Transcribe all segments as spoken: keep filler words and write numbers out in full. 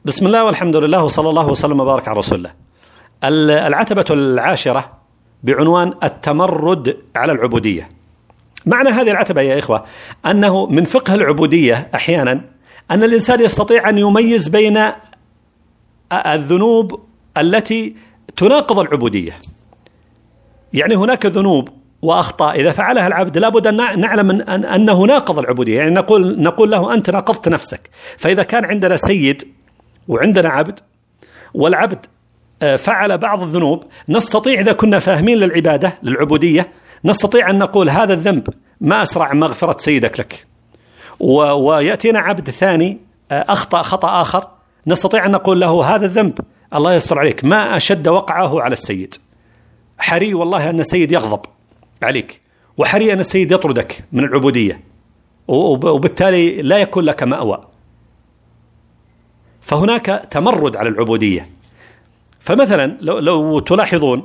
بسم الله والحمد لله وصلى الله وسلم وبارك على رسول الله. العتبة العاشرة بعنوان التمرد على العبودية. معنى هذه العتبة يا إخوة أنه من فقه العبودية أحيانا أن الإنسان يستطيع أن يميز بين الذنوب التي تناقض العبودية. يعني هناك ذنوب وأخطاء إذا فعلها العبد لابد أن نعلم أن أنه ناقض العبودية، يعني نقول نقول له أنت ناقضت نفسك. فإذا كان عندنا سيد وعندنا عبد والعبد فعل بعض الذنوب، نستطيع إذا كنا فاهمين للعبادة للعبودية نستطيع أن نقول هذا الذنب ما أسرع مغفرة سيدك لك، ويأتينا عبد ثاني أخطأ خطأ آخر نستطيع أن نقول له هذا الذنب الله يستر عليك ما أشد وقعه على السيد، حري والله أن السيد يغضب عليك، وحري أن السيد يطردك من العبودية، وبالتالي لا يكون لك مأوى. فهناك تمرد على العبودية. فمثلا لو, لو تلاحظون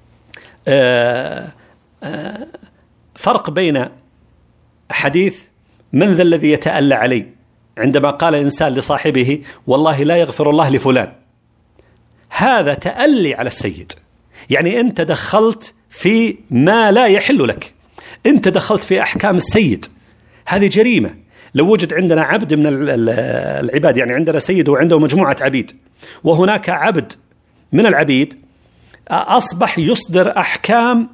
آآ آآ فرق بين حديث من ذا الذي يتألى علي عندما قال إنسان لصاحبه والله لا يغفر الله لفلان، هذا تألي على السيد، يعني أنت دخلت في ما لا يحل لك، أنت دخلت في أحكام السيد، هذه جريمة. لو وجد عندنا عبد من العباد، يعني عندنا سيد وعنده مجموعة عبيد، وهناك عبد من العبيد أصبح يصدر أحكام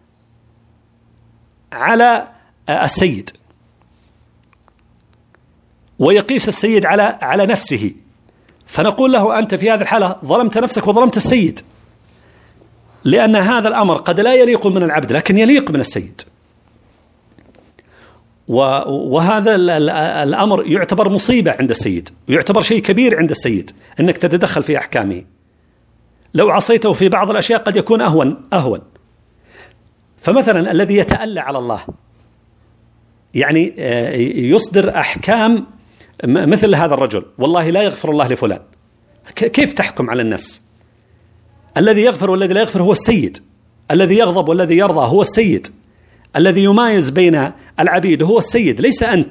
على السيد ويقيس السيد على على نفسه، فنقول له أنت في هذه الحالة ظلمت نفسك وظلمت السيد، لأن هذا الأمر قد لا يليق من العبد لكن يليق من السيد، وهذا الأمر يعتبر مصيبة عند السيد، ويعتبر شيء كبير عند السيد أنك تتدخل في أحكامه. لو عصيته في بعض الأشياء قد يكون أهون أهون. فمثلا الذي يتألى على الله يعني يصدر أحكام مثل هذا الرجل والله لا يغفر الله لفلان، كيف تحكم على الناس؟ الذي يغفر والذي لا يغفر هو السيد، الذي يغضب والذي يرضى هو السيد، الذي يمايز بين العبيد هو السيد ليس أنت.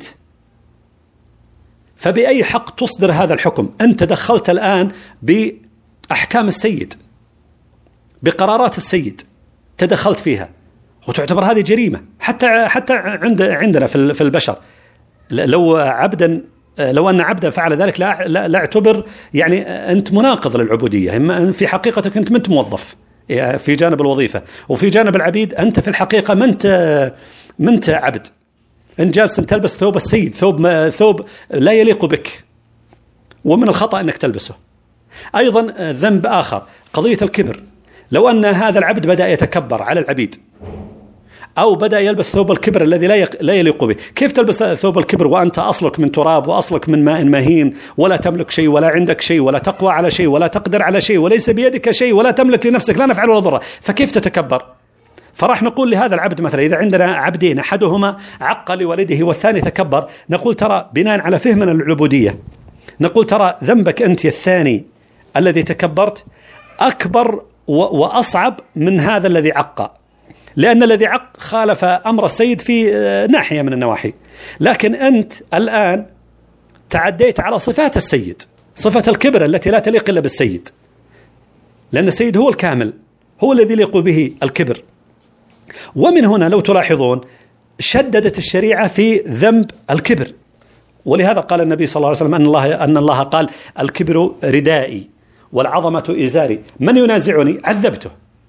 فبأي حق تصدر هذا الحكم؟ أنت دخلت الآن بأحكام السيد، بقرارات السيد تدخلت فيها، وتعتبر هذه جريمة حتى حتى عند عندنا في البشر. لو عبدا لو أن عبدا فعل ذلك لا لا, لا اعتبر يعني أنت مناقض للعبودية، إما في حقيقتك أنت منت موظف في جانب الوظيفة، وفي جانب العبيد أنت في الحقيقة منت منت عبد، أنت جالس تلبس ثوب السيد، ثوب ثوب لا يليق بك، ومن الخطأ أنك تلبسه. أيضا ذنب آخر قضية الكبر. لو أن هذا العبد بدأ يتكبر على العبيد أو بدأ يلبس ثوب الكبر الذي لا لا يليق به، كيف تلبس ثوب الكبر وأنت أصلك من تراب وأصلك من ماء مهين، ولا تملك شيء ولا عندك شيء ولا تقوى على شيء ولا تقدر على شيء وليس بيدك شيء ولا تملك لنفسك لا نفع ولا ضر، فكيف تتكبر؟ فراح نقول لهذا العبد مثلا إذا عندنا عبدين أحدهما عق لوالده والثاني تكبر، نقول ترى بناء على فهمنا العبودية نقول ترى ذنبك أنت الثاني الذي تكبرت أكبر وأصعب من هذا الذي عق، لأن الذي عق خالف أمر السيد في ناحية من النواحي، لكن أنت الآن تعديت على صفات السيد، صفة الكبر التي لا تليق إلا بالسيد، لأن السيد هو الكامل، هو الذي يليق به الكبر. ومن هنا لو تلاحظون شددت الشريعة في ذنب الكبر، ولهذا قال النبي صلى الله عليه وسلم أن الله أن الله قال الكبر ردائي والعظمة إزاري، من ينازعني عذبته.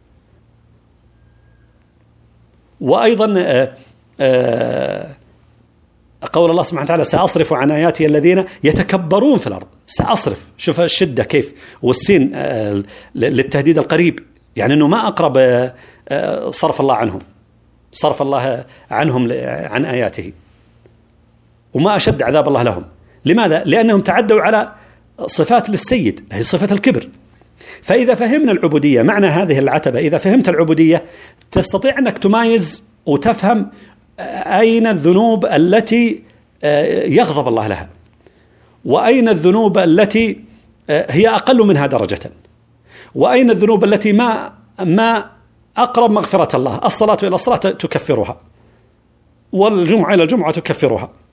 وأيضا قول الله سبحانه وتعالى سأصرف عن آياتي الذين يتكبرون في الأرض، سأصرف، شوف الشدة كيف، والسين للتهديد القريب، يعني أنه ما أقرب صرف الله عنهم، صرف الله عنهم عن آياته، وما أشد عذاب الله لهم. لماذا؟ لأنهم تعدوا على صفات للسيد، هي صفة الكبر. فإذا فهمنا العبودية معنى هذه العتبة، إذا فهمت العبودية تستطيع أنك تمايز وتفهم أين الذنوب التي يغضب الله لها، وأين الذنوب التي هي أقل منها درجة، وأين الذنوب التي ما ما أقرب مغفرة الله. الصلاة إلى الصلاة تكفرها، والجمعة إلى الجمعة تكفرها.